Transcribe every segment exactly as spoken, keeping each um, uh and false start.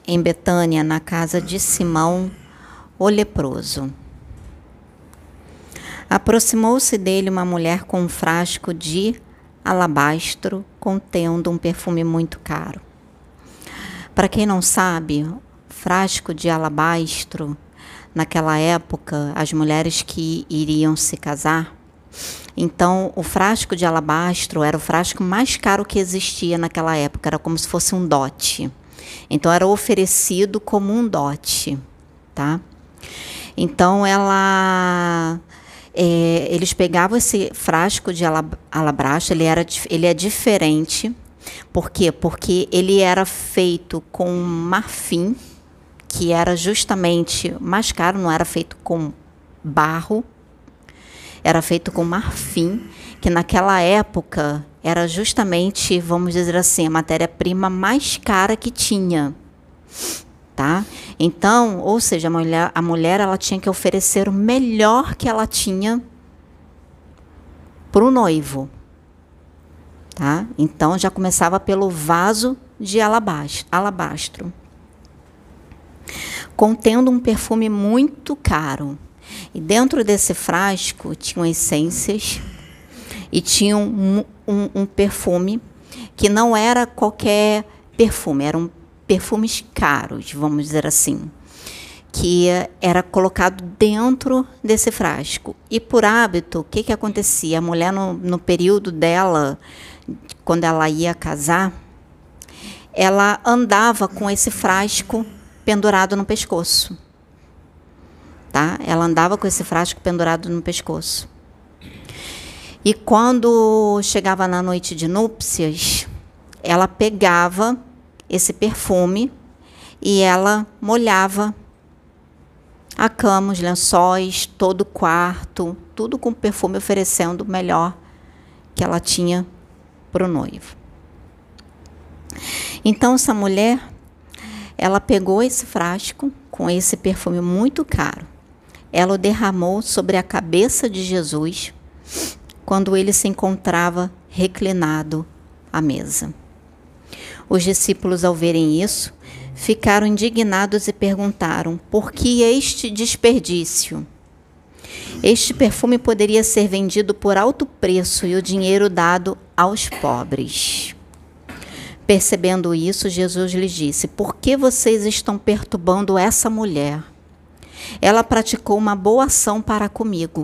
em Betânia, na casa de Simão, o leproso. Aproximou-se dele uma mulher com um frasco de alabastro contendo um perfume muito caro. Para quem não sabe, frasco de alabastro, naquela época, as mulheres que iriam se casar, então o frasco de alabastro era o frasco mais caro que existia naquela época, era como se fosse um dote. Então era oferecido como um dote, tá? Então ela, é, eles pegavam esse frasco de alabastro, ele, era, ele é diferente. Por quê? Porque ele era feito com marfim, que era justamente mais caro, não era feito com barro, era feito com marfim, que naquela época era justamente, vamos dizer assim, a matéria-prima mais cara que tinha, tá? Então, ou seja, a mulher, a mulher ela tinha que oferecer o melhor que ela tinha para o noivo, tá? Então, já começava pelo vaso de alabastro, alabastro, contendo um perfume muito caro. E dentro desse frasco tinham essências e tinha um, um, um perfume que não era qualquer perfume, eram perfumes caros, vamos dizer assim, que era colocado dentro desse frasco. E por hábito, o que, que acontecia? A mulher, no, no período dela, quando ela ia casar, ela andava com esse frasco pendurado no pescoço. Tá? Ela andava com esse frasco pendurado no pescoço. E quando chegava na noite de núpcias, ela pegava esse perfume e ela molhava a cama, os lençóis, todo o quarto, tudo com perfume, oferecendo o melhor que ela tinha para o noivo. Então, essa mulher, ela pegou esse frasco com esse perfume muito caro. Ela o derramou sobre a cabeça de Jesus quando ele se encontrava reclinado à mesa. Os discípulos, ao verem isso, ficaram indignados e perguntaram: por que este desperdício? Este perfume poderia ser vendido por alto preço e o dinheiro dado aos pobres. Percebendo isso, Jesus lhes disse: por que vocês estão perturbando essa mulher? Ela praticou uma boa ação para comigo.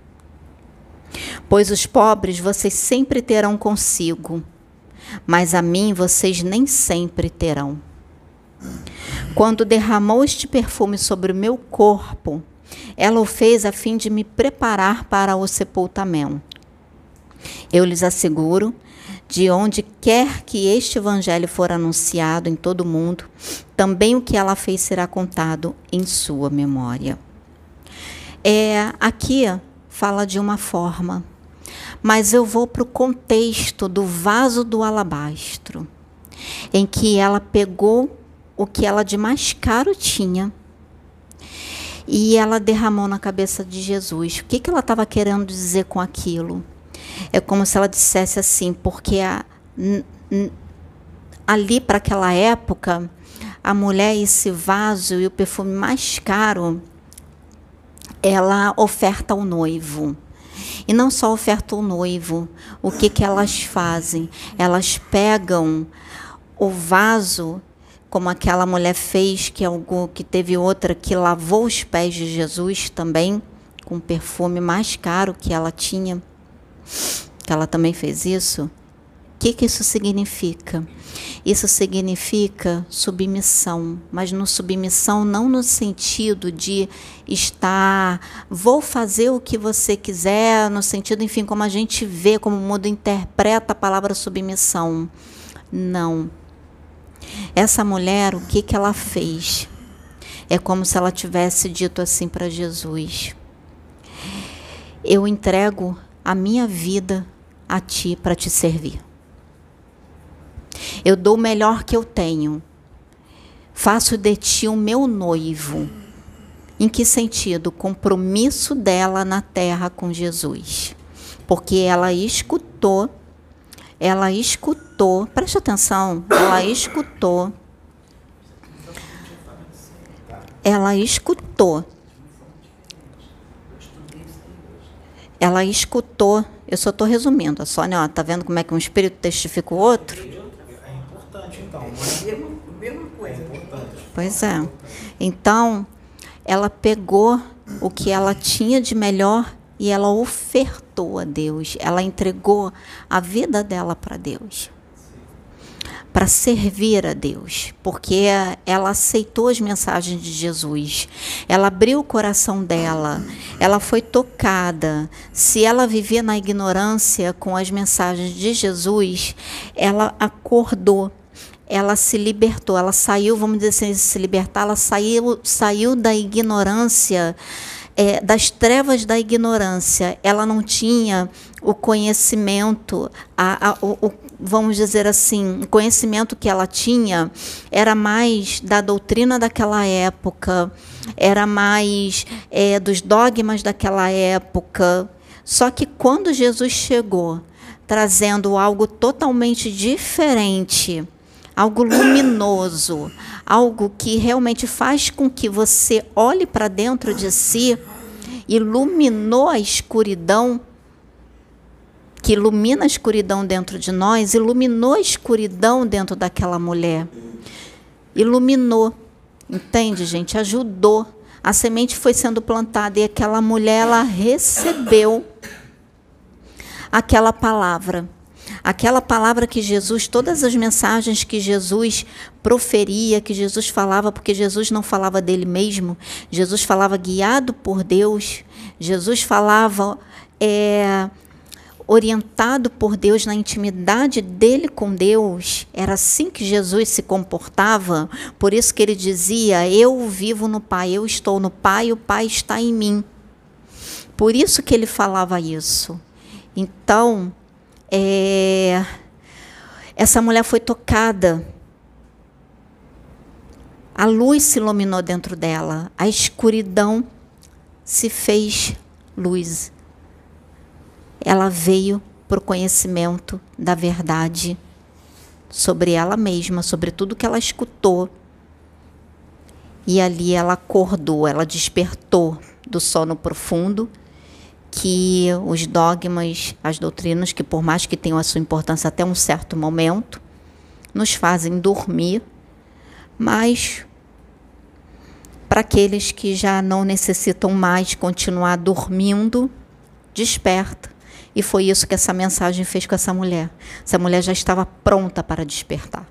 Pois os pobres vocês sempre terão consigo, mas a mim vocês nem sempre terão. Quando derramou este perfume sobre o meu corpo, ela o fez a fim de me preparar para o sepultamento. Eu lhes asseguro, de onde quer que este evangelho for anunciado em todo o mundo, também o que ela fez será contado em sua memória. É, aqui fala de uma forma, mas eu vou para o contexto do vaso do alabastro, em que ela pegou o que ela de mais caro tinha e ela derramou na cabeça de Jesus. O que, que ela estava querendo dizer com aquilo? É como se ela dissesse assim, porque a, n, n, ali para aquela época, a mulher, esse vaso e o perfume mais caro, ela oferta ao noivo. E não só oferta ao noivo, o que, que elas fazem? Elas pegam o vaso, como aquela mulher fez, que, algo, que teve outra que lavou os pés de Jesus também, com o perfume mais caro que ela tinha, que ela também fez isso. O que, que isso significa? Isso significa submissão, mas no submissão não no sentido de estar, vou fazer o que você quiser, no sentido, enfim, como a gente vê, como o mundo interpreta a palavra submissão. Não. Essa mulher, o que, que ela fez? É como se ela tivesse dito assim para Jesus: eu entrego a minha vida a ti para te servir. Eu dou o melhor que eu tenho. Faço de ti o meu noivo. Em que sentido? O compromisso dela na terra com Jesus. Porque ela escutou, ela escutou, preste atenção, ela escutou ela escutou. Ela escutou. Eu só estou resumindo. A Sônia, ó, tá vendo como é que um espírito testifica o outro? É importante, então. A mesma coisa. É importante. Pois é. Então, ela pegou o que ela tinha de melhor e ela ofertou a Deus. Ela entregou a vida dela para Deus. Para servir a Deus, porque ela aceitou as mensagens de Jesus, ela abriu o coração dela, ela foi tocada. Se ela vivia na ignorância com as mensagens de Jesus, ela acordou, ela se libertou, ela saiu, vamos dizer assim, se libertar, ela saiu, saiu da ignorância, é, das trevas da ignorância. Ela não tinha o conhecimento, a, a, o, o vamos dizer assim, o conhecimento que ela tinha era mais da doutrina daquela época, era mais é, dos dogmas daquela época. Só que quando Jesus chegou, trazendo algo totalmente diferente, algo luminoso, algo que realmente faz com que você olhe para dentro de si, iluminou a escuridão, que ilumina a escuridão dentro de nós, iluminou a escuridão dentro daquela mulher. Iluminou, entende, gente? Ajudou. A semente foi sendo plantada e aquela mulher, ela recebeu aquela palavra. Aquela palavra que Jesus, todas as mensagens que Jesus proferia, que Jesus falava, porque Jesus não falava dele mesmo, Jesus falava guiado por Deus, Jesus falava... É, orientado por Deus, na intimidade dele com Deus. Era assim que Jesus se comportava. Por isso que ele dizia: eu vivo no Pai, eu estou no Pai, o Pai está em mim. Por isso que ele falava isso. Então, é, essa mulher foi tocada. A luz se iluminou dentro dela, a escuridão se fez luz. Ela veio para o conhecimento da verdade sobre ela mesma, sobre tudo que ela escutou. E ali ela acordou, ela despertou do sono profundo, que os dogmas, as doutrinas, que por mais que tenham a sua importância até um certo momento, nos fazem dormir, mas para aqueles que já não necessitam mais continuar dormindo, desperta. E foi isso que essa mensagem fez com essa mulher. Essa mulher já estava pronta para despertar.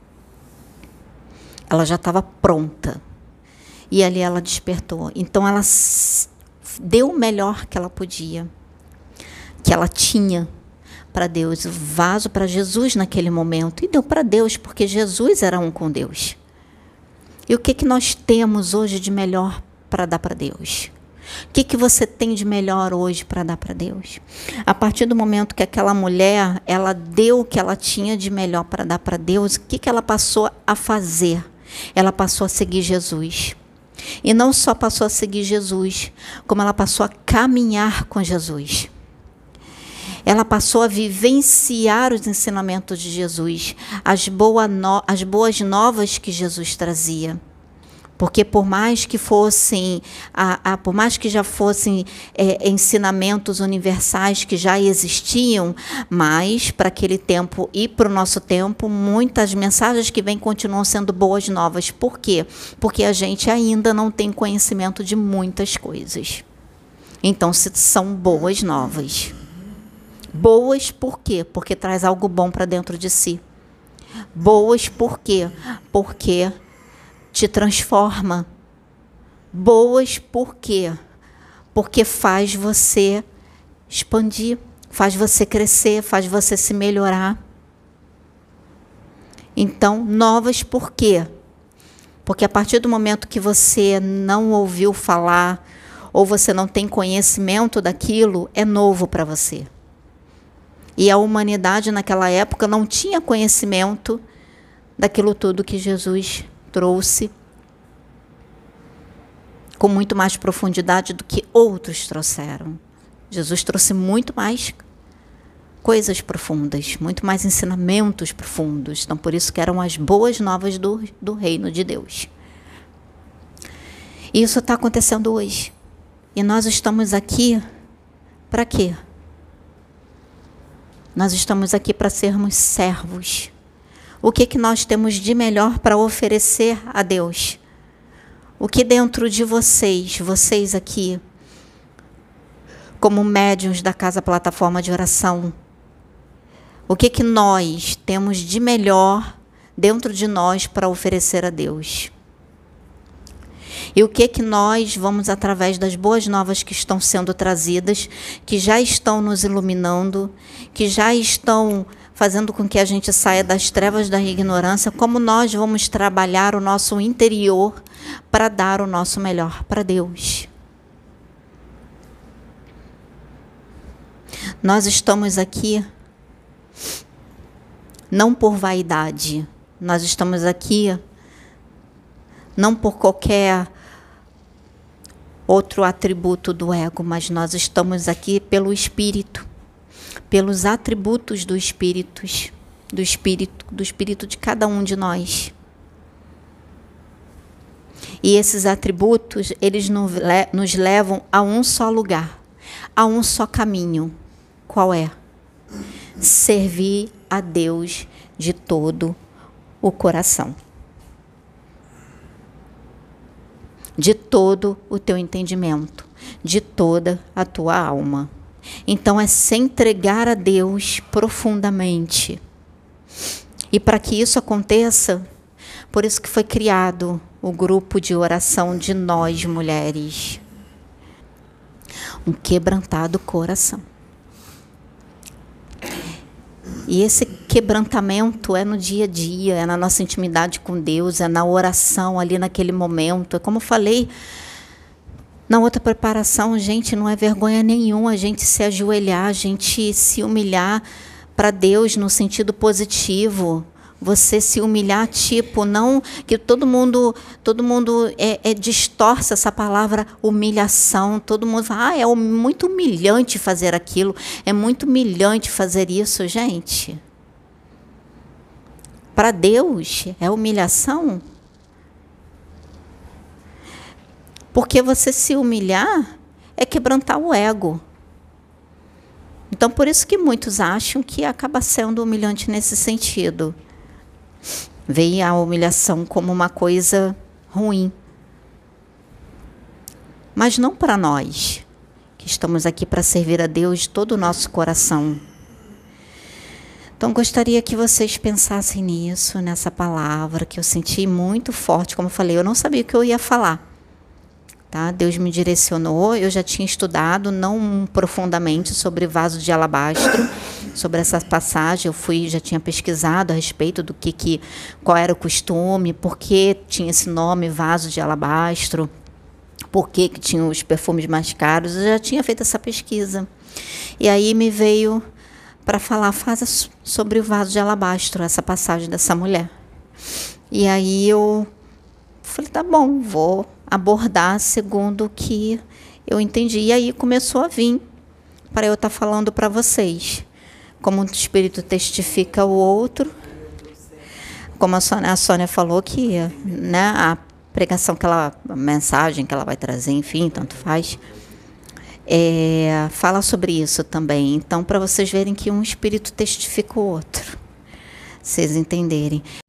Ela já estava pronta. E ali ela despertou. Então ela deu o melhor que ela podia, que ela tinha para Deus, o vaso para Jesus naquele momento. E deu para Deus, porque Jesus era um com Deus. E o que, que nós temos hoje de melhor para dar para Deus? O que, que você tem de melhor hoje para dar para Deus? A partir do momento que aquela mulher, ela deu o que ela tinha de melhor para dar para Deus, o que, que ela passou a fazer? Ela passou a seguir Jesus. E não só passou a seguir Jesus, como ela passou a caminhar com Jesus. Ela passou a vivenciar os ensinamentos de Jesus, as, boa no, as boas novas que Jesus trazia. Porque por mais que fossem, a, a, por mais que já fossem é, ensinamentos universais que já existiam, mas para aquele tempo e para o nosso tempo, muitas mensagens que vêm continuam sendo boas novas. Por quê? Porque a gente ainda não tem conhecimento de muitas coisas. Então, se são boas novas. Boas por quê? Porque traz algo bom para dentro de si. Boas por quê? Porque te transforma. Boas por quê? Porque faz você expandir, faz você crescer, faz você se melhorar. Então, novas por quê? Porque a partir do momento que você não ouviu falar, ou você não tem conhecimento daquilo, é novo para você. E a humanidade naquela época não tinha conhecimento daquilo tudo que Jesus trouxe com muito mais profundidade do que outros trouxeram. Jesus trouxe muito mais coisas profundas, muito mais ensinamentos profundos. Então, por isso que eram as boas novas do, do reino de Deus. E isso está acontecendo hoje. E nós estamos aqui para quê? Nós estamos aqui para sermos servos. O que, que nós temos de melhor para oferecer a Deus? O que dentro de vocês, vocês aqui, como médiuns da Casa Plataforma de Oração, o que, que nós temos de melhor dentro de nós para oferecer a Deus? E o que, que nós vamos, através das boas novas que estão sendo trazidas, que já estão nos iluminando, que já estão fazendo com que a gente saia das trevas da ignorância, como nós vamos trabalhar o nosso interior para dar o nosso melhor para Deus? Nós estamos aqui não por vaidade, nós estamos aqui não por qualquer outro atributo do ego, mas nós estamos aqui pelo Espírito, pelos atributos do Espírito, do Espírito, do Espírito de cada um de nós. E esses atributos, eles nos levam a um só lugar, a um só caminho. Qual é? Servir a Deus de todo o coração, de todo o teu entendimento, de toda a tua alma. Então é se entregar a Deus profundamente. E para que isso aconteça, por isso que foi criado o grupo de oração de nós mulheres. Um quebrantado coração. E esse quebrantamento é no dia a dia, é na nossa intimidade com Deus, é na oração ali naquele momento. É como eu falei na outra preparação, gente, não é vergonha nenhuma a gente se ajoelhar, a gente se humilhar para Deus no sentido positivo. Você se humilhar, tipo, não que todo mundo, todo mundo é, é, distorce essa palavra humilhação. Todo mundo fala, ah, é muito humilhante fazer aquilo, é muito humilhante fazer isso. Gente, para Deus é humilhação? Porque você se humilhar é quebrantar o ego. Então, por isso que muitos acham que acaba sendo humilhante nesse sentido. Veem a humilhação como uma coisa ruim. Mas não para nós, que estamos aqui para servir a Deus de todo o nosso coração. Então, gostaria que vocês pensassem nisso, nessa palavra, que eu senti muito forte. Como eu falei, eu não sabia o que eu ia falar. Tá? Deus me direcionou, eu já tinha estudado, não profundamente, sobre vaso de alabastro, sobre essa passagem. Eu fui, já tinha pesquisado a respeito do que, que qual era o costume, por que tinha esse nome, vaso de alabastro, por que, que tinha os perfumes mais caros. Eu já tinha feito essa pesquisa. E aí me veio para falar, faz sobre o vaso de alabastro, essa passagem dessa mulher. E aí eu falei, tá bom, vou abordar segundo o que eu entendi. E aí começou a vir para eu estar falando para vocês. Como o Espírito testifica o outro. Como a Sônia, a Sônia falou que, né, a pregação que ela, a mensagem que ela vai trazer, enfim, tanto faz, é, fala sobre isso também. Então, para vocês verem que um Espírito testifica o outro. Vocês entenderem.